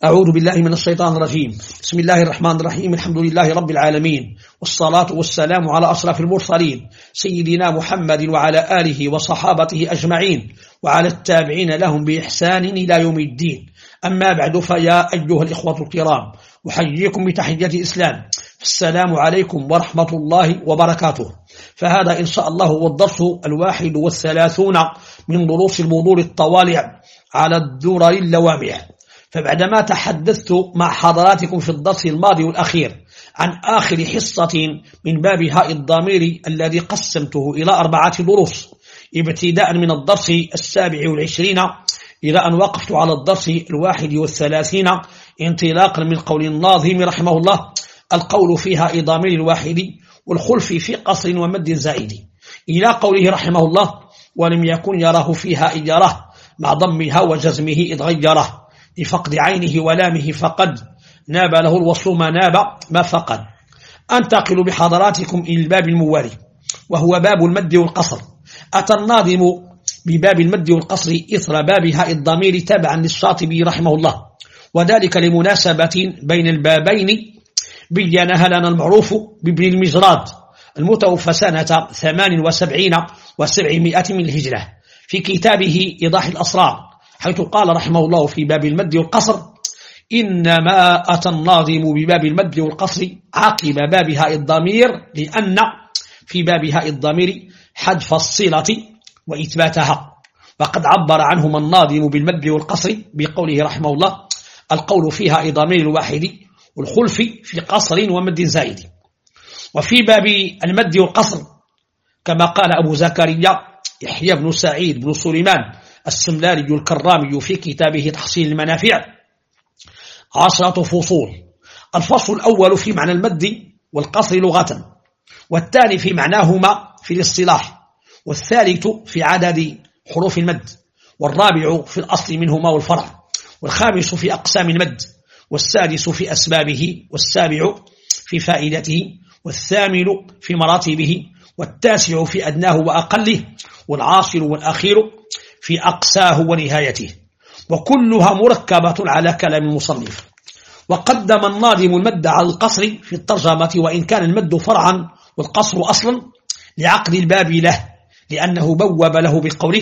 أعوذ بالله من الشيطان الرجيم. بسم الله الرحمن الرحيم. الحمد لله رب العالمين، والصلاة والسلام على أشرف المرسلين سيدنا محمد وعلى آله وصحابته أجمعين وعلى التابعين لهم بإحسان إلى يوم الدين. أما بعد، فيا أيها الإخوة الكرام، أحييكم بتحية الإسلام. السلام عليكم ورحمة الله وبركاته. فهذا إن شاء الله هو الدرس 31 من دروس الموضوع الطوالع على الدرر اللوامع. فبعدما تحدثت مع حضراتكم في الدرس الماضي والأخير عن آخر حصة من باب هاء الضمير الذي قسمته إلى 4 دروس، ابتداء من الدرس 27 إلى أن وقفت على الدرس 31 انطلاقا من قول الناظم رحمه الله: القول في هاء ضمير الواحد والخلف في قصر ومد زائد، إلى قوله رحمه الله: ولم يكن يراه فيها يراه مع ضمها وجزمه إذ غيره لفقد عينه ولامه فقد ناب له الوصل ما ناب ما فقد. أنتقل بحضراتكم إلى الباب الموالي، وهو باب المد والقصر. أتى الناظم بباب المد والقصر إثر باب هاء الضمير تبعا للشاطبي رحمه الله، وذلك لمناسبة بين البابين بينها لنا المعروف بابن المجراد المتوفى سنة 78 و700 من الهجرة في كتابه إيضاح الأسرار، حيث قال رحمه الله في باب المد والقصر: إنما أتى الناظم بباب المد والقصر عقب باب هاء الضمير، لأن في باب هاء الضمير حذف الصلة وإثباتها، وقد عبر عنهما الناظم بالمد والقصر بقوله رحمه الله: القول في هاء ضمير الواحد والخلف في قصر ومد زائد. وفي باب المد والقصر كما قال أبو زكريا يحيى بن سعيد بن سليمان السملاري الكرامي في كتابه تحصيل المنافع 10 فصول. الفصل الأول في معنى المد والقصر لغة، والثاني في معناهما في الاصطلاح، والثالث في عدد حروف المد، والرابع في الأصل منهما والفرع، والخامس في أقسام المد، والسادس في أسبابه، والسابع في فائدته، والثامن في مراتبه، والتاسع في أدناه وأقله، والعاشر والأخير في أقساه ونهايته، وكلها مركبة على كلام المصنف. وقدم الناظم المد على القصر في الترجمة، وإن كان المد فرعا والقصر أصلا لعقد الباب له، لأنه بوب له بقوله: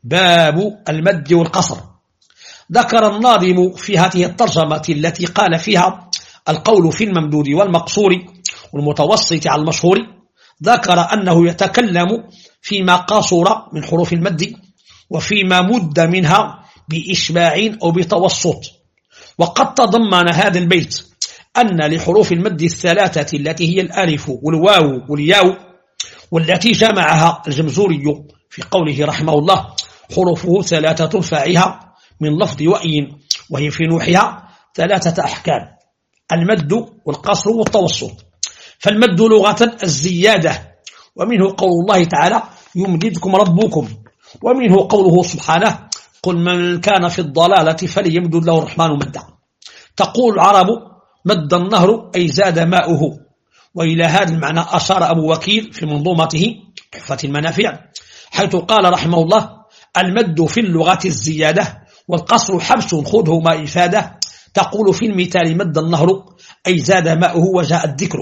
باب المد والقصر. ذكر الناظم في هذه الترجمة التي قال فيها القول في الممدود والمقصور والمتوسط على المشهور، ذكر أنه يتكلم فيما قاصر من حروف المد وفيما مد منها بإشباع أو بتوسط. وقد تضمن هذا البيت أن لحروف المد الثلاثة التي هي الألف والواو والياء، والتي جمعها الجمزوري في قوله رحمه الله: حروفه 3 فاعها من لفظ وأي، وهي في نوحها 3 أحكام: المد والقصر والتوسط. فالمد لغة الزيادة، ومنه قول الله تعالى: يمددكم ربكم، ومنه قوله سبحانه: قل من كان في الضلالة فليمدد له الرحمن مدا. تقول العرب: مد النهر أي زاد ماؤه. وإلى هذا المعنى أشار أبو وكيل في منظومته تحفة المنافع، حيث قال رحمه الله: المد في اللغة الزيادة، والقصر حبس خذه ما إفادة. تقول في المثال: مد النهر أي زاد ماؤه وجاء الذكر.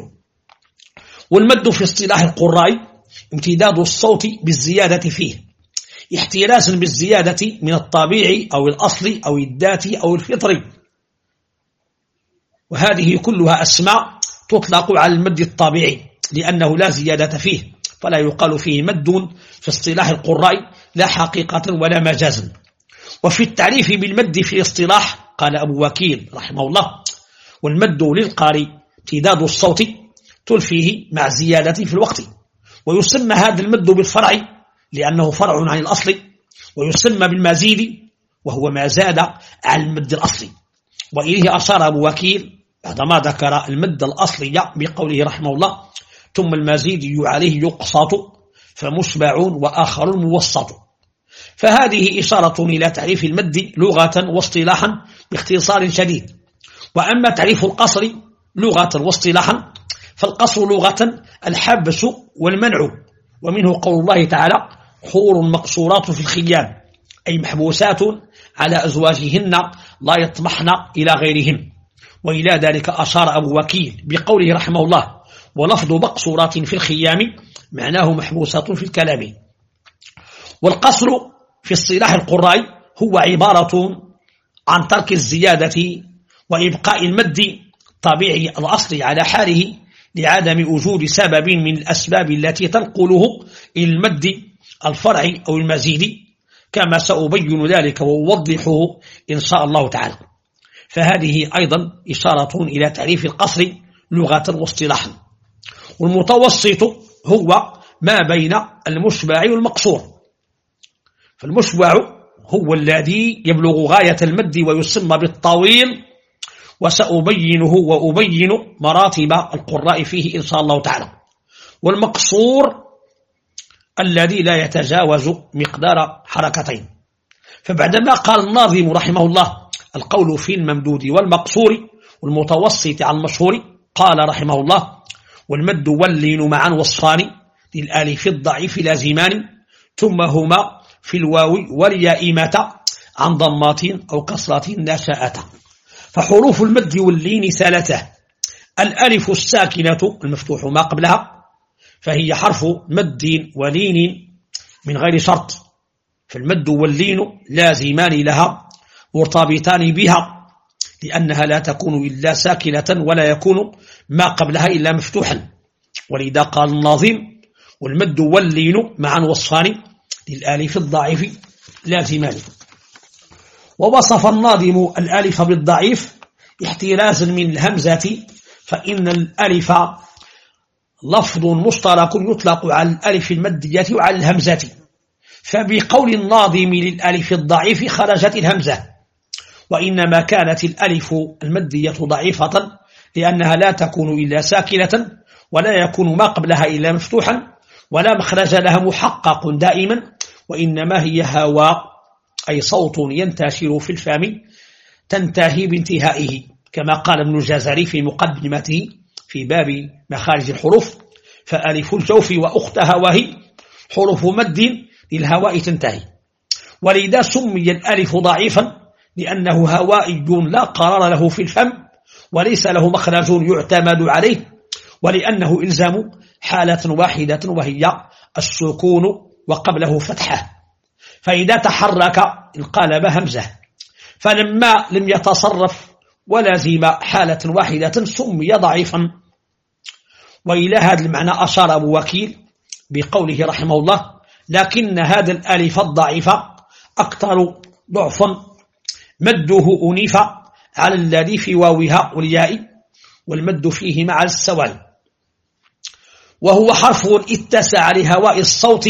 والمد في اصطلاح القراء امتداد الصوت بالزيادة فيه، احترازا بالزيادة من الطبيعي أو الأصلي أو الذاتي أو الفطري، وهذه كلها أسماء تطلق على المد الطبيعي لأنه لا زيادة فيه، فلا يقال فيه مد في اصطلاح القراء لا حقيقة ولا مجازا. وفي التعريف بالمد في الاصطلاح قال أبو وكيل رحمه الله: والمد للقارئ امتداد الصوت تلفيه مع زيادة في الوقت، ويسمى هذا المد بالفرع لأنه فرع عن الأصل، ويسمى بالمزيد وهو ما زاد على المد الأصلي. وإليه أشار أبو وكيل بعدما ذكر المد الأصلي بقوله رحمه الله: ثم المزيد عليه يقسط فمشبع وآخر موسط. فهذه إشارة إلى تعريف المد لغة واصطلاحا باختصار شديد. وأما تعريف القصر لغة واصطلاحا، فالقصر لغة الحبس والمنع، ومنه قول الله تعالى: حور مقصورات في الخيام، أي محبوسات على أزواجهن لا يطمحن إلى غيرهن. وإلى ذلك أشار أبو وكيل بقوله رحمه الله: ولفظ مقصورات في الخيام معناه محبوسات في الكلام. والقصر في اصطلاح القراء هو عبارة عن ترك الزيادة وإبقاء المد طبيعي الأصل على حاله لعدم وجود سبب من الأسباب التي تنقله إلى المد الفرعي أو المزيد، كما سأبين ذلك وأوضحه إن شاء الله تعالى. فهذه أيضا إشارة إلى تعريف القصر لغة واصطلاحا. والمتوسط هو ما بين المشبع والمقصور. فالمشبع هو الذي يبلغ غاية المد ويسمى بالطويل، وسأبينه وأبين مراتب القراء فيه إن شاء الله تعالى. والمقصور الذي لا يتجاوز مقدار حركتين. فبعدما قال الناظم رحمه الله: القول في الممدود والمقصور والمتوسط عن المشهور، قال رحمه الله: والمد واللين معا وصفان للآلف الضعيف لازمان، ثم هما في الواو والياء متى عن ضمات أو كسرة نشأت. فحروف المد واللين ثلاثة: الألف الساكنة المفتوح ما قبلها، فهي حرف مد ولين من غير شرط، فالمد واللين لازمان لها مرتبطان بها، لأنها لا تكون إلا ساكنة ولا يكون ما قبلها إلا مفتوحا. ولذا قال الناظم: والمد واللين معا وصفان للآلف الضعيف لازمان. ووصف الناظم الآلف بالضعيف احترازا من الهمزة، فإن الألف لفظ مشترك يطلق على الألف المدية وعلى الهمزة، فبقول الناظم للألف الضعيف خرجت الهمزة، وإنما كانت الألف المدية ضعيفة لأنها لا تكون إلا ساكنة ولا يكون ما قبلها إلا مفتوحا ولا مخرج لها محقق دائما، وإنما هي هواء أي صوت ينتشر في الفم تنتهي بانتهائه، كما قال ابن الجزري في مقدمته في باب مخارج الحروف: فألف الجوف وأختها وهي حروف مد للهواء تنتهي. ولذا سمي الألف ضعيفا لأنه هوائي لا قرار له في الفم وليس له مخرج يعتمد عليه، ولأنه إلزام حالة واحدة وهي السكون وقبله فتحة، فإذا تحرك انقلب همزة، فلما لم يتصرف ولازم حالة واحدة سمي ضعيفا. وإلى هذا المعنى أشار أبو وكيل بقوله رحمه الله: لكن هذا الألف الضعيف أكثر ضعفا مده أنيف على الذي في واوها والياء، والمد فيه مع السوال، وهو حرف اتسع لهواء الصوت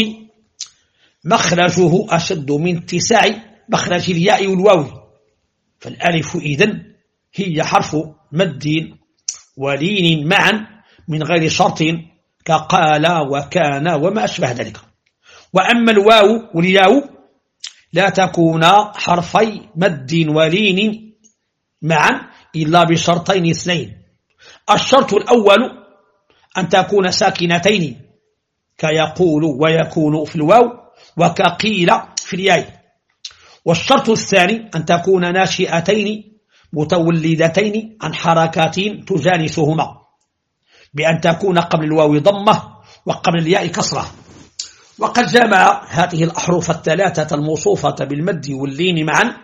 مخرجه أشد من اتساع مخرج الياء والواو. فالألف إذن هي حرف مد ولين معا من غير شرط كقال وكان وما أشبه ذلك. وأما الواو والياء لا تكون حرفي مد ولين معا إلا بشرطين اثنين: الشرط الأول أن تكون ساكنتين كيقول ويكون في الواو وكقيل في الياء. والشرط الثاني أن تكون ناشئتين متولدتين عن حركات تجانسهما، بأن تكون قبل الواو ضمة وقبل الياء كسرة. وقد جمع هذه الأحرف الثلاثة الموصوفة بالمد واللين معا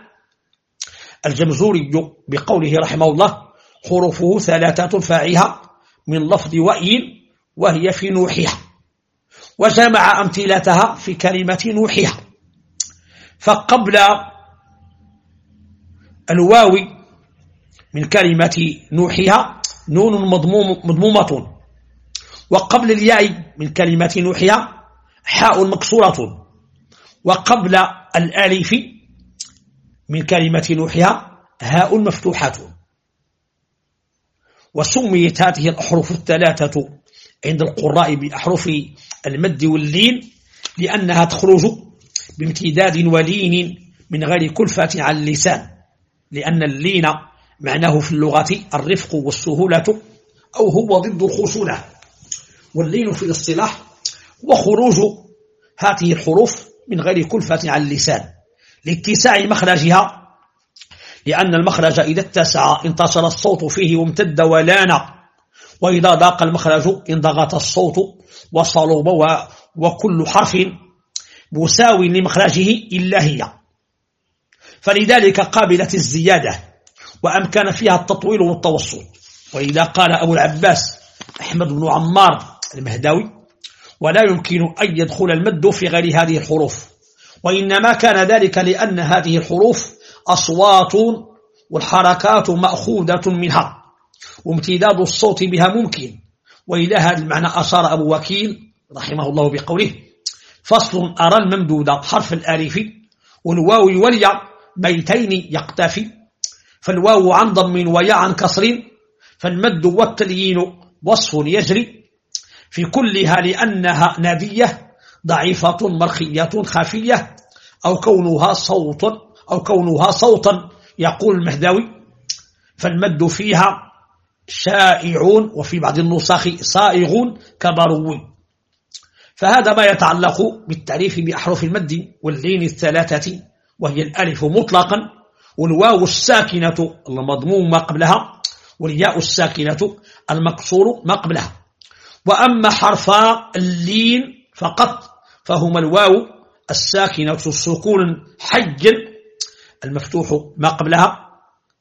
الجمزوري بقوله رحمه الله: حروفه ثلاثة فاعها من لفظ وأي وهي في نوحها. وجمع أمثلتها في كلمة نوحها. فقبل الواو من كلمة نوحها نون مضمومة، وقبل الياء من كلمة نوحها حاء مكسورة، وقبل الألف من كلمة نوحها هاء مفتوحة. وسميت هذه الأحرف الثلاثة عند القراء بأحرف المد واللين لأنها تخرج بامتداد ولين من غير كلفة على اللسان، لأن اللين معناه في اللغة الرفق والسهولة، أو هو ضد الخشونة. واللين في الاصطلاح وخروج هذه الحروف من غير كلفة على اللسان لاتساع مخرجها لأن المخرج إذا اتسع انتصر الصوت فيه وامتد ولان، وإذا ضاق المخرج انضغط الصوت وصلب، وكل حرف مساو لمخرجه إلا هي، فلذلك قابلت الزيادة وأمكن فيها التطويل والتوسط. وإذا قال أبو العباس أحمد بن عمار المهداوي: ولا يمكن أن يدخل المد في غير هذه الحروف، وإنما كان ذلك لأن هذه الحروف أصوات والحركات مأخوذة منها، وامتداد الصوت بها ممكن. وإلى هذا المعنى أشار أبو وكيل رحمه الله بقوله: فصل أرى الممدود حرف الألف والواو والياء بيتين يقتفي، فالواو عن ضم وياء عن كسر، فالمد والتليين وصف يجري في كلها لأنها نادية ضعيفة مرخية خافية، أو كونها صوتا يقول المهداوي، فالمد فيها شائعون وفي بعض النسخ صائغون كبروي. فهذا ما يتعلق بالتعريف بأحرف المد واللين الثلاثة، وهي الألف مطلقا، والواو الساكنة المضموم ما قبلها، والياء الساكنة المكسور ما قبلها. وأما حرفا اللين فقط فهما الواو الساكنة سكون حج المفتوح ما قبلها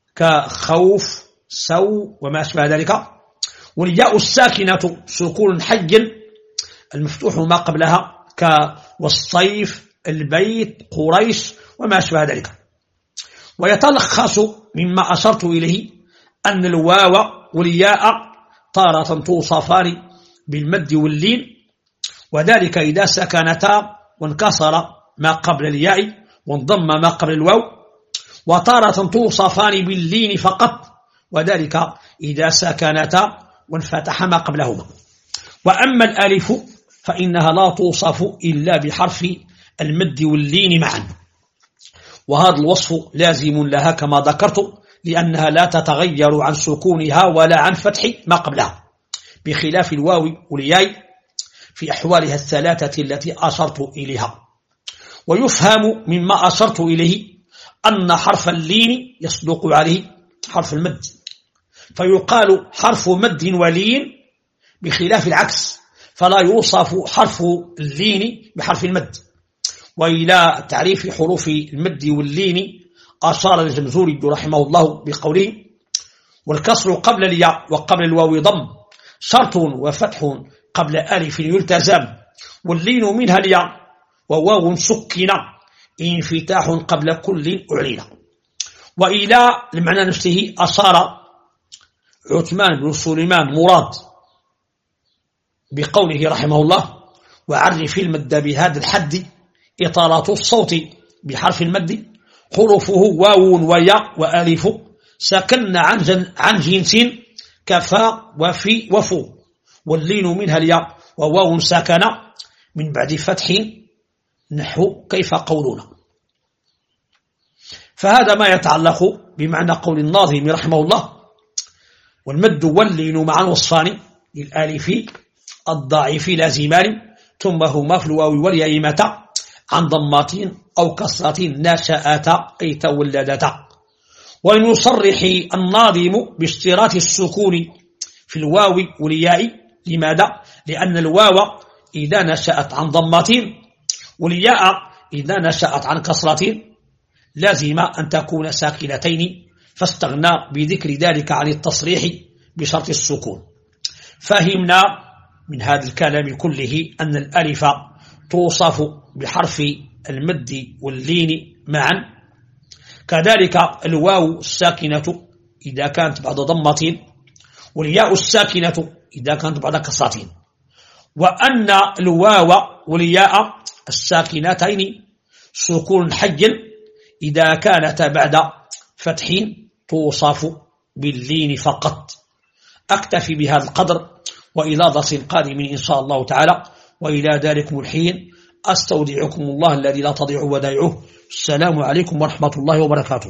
كخوف سو وما أشبه ذلك، والياء الساكنة سكون حج المفتوح ما قبلها كالصيف البيت قريش وما أشبه ذلك. ويتلخص مما أشرت إليه أن الواو والياء تارة توصفان بالمد واللين، وذلك إذا سكنتا وانكسر ما قبل الياء وانضم ما قبل الواو، وتارة توصفان باللين فقط، وذلك إذا سكنتا وانفتح ما قبلهما. وأما الألف فإنها لا توصف إلا بحرف المد واللين معا، وهذا الوصف لازم لها كما ذكرت، لأنها لا تتغير عن سكونها ولا عن فتح ما قبلها، بخلاف الواو والياء في أحوالها الثلاثة التي أشرت إليها. ويفهم مما أشرت إليه أن حرف اللين يصدق عليه حرف المد، فيقال حرف مد ولين بخلاف العكس، فلا يوصف حرف اللين بحرف المد. وإلى تعريف حروف المد واللين أشار الجمزوري رحمه الله بقوله: والكسر قبل الياء وقبل الواو ضم شرط وفتح قبل ألف يلتزم، واللين منها الياء وواو سكن انفتاح قبل كل أعلن. وإلى المعنى نفسه أشار عثمان بن سليمان مراد بقوله رحمه الله: وعرف المد بهذا الحد إطالات الصوت بحرف المد حروفه واو وياء وألف سكن عن جنس كفا وفي وفو، واللين منها الياء وواو ساكن من بعد فتح نحو كيف قولنا. فهذا ما يتعلق بمعنى قول الناظم رحمه الله: والمد واللين معا وصفان للآلف الضعيف لازمان، ثم هما في الواو والياء متى عن ضمات أو كسرة نشأتا أي تولدتا. وإن يصرح الناظم باشتراط السكون في الواو والياء. لماذا؟ لأن الواو إذا نشأت عن ضمات والياء إذا نشأت عن كسرة لازم أن تكون ساكنتين، فاستغنى بذكر ذلك عن التصريح بشرط السكون. فهمنا من هذا الكلام كله أن الألف توصف بحرف المد واللين معا، كذلك الواو الساكنة إذا كانت بعد ضمة، والياء الساكنة إذا كانت بعد كسرة، وأن الواو والياء الساكنتين سكون حج إذا كانتا بعد فتح توصف باللين فقط. أكتفي بهذا القدر، وإلى درس قادم إن شاء الله تعالى، وإلى ذلكم الحين أستودعكم الله الذي لا تضيع ودائعه. السلام عليكم ورحمة الله وبركاته.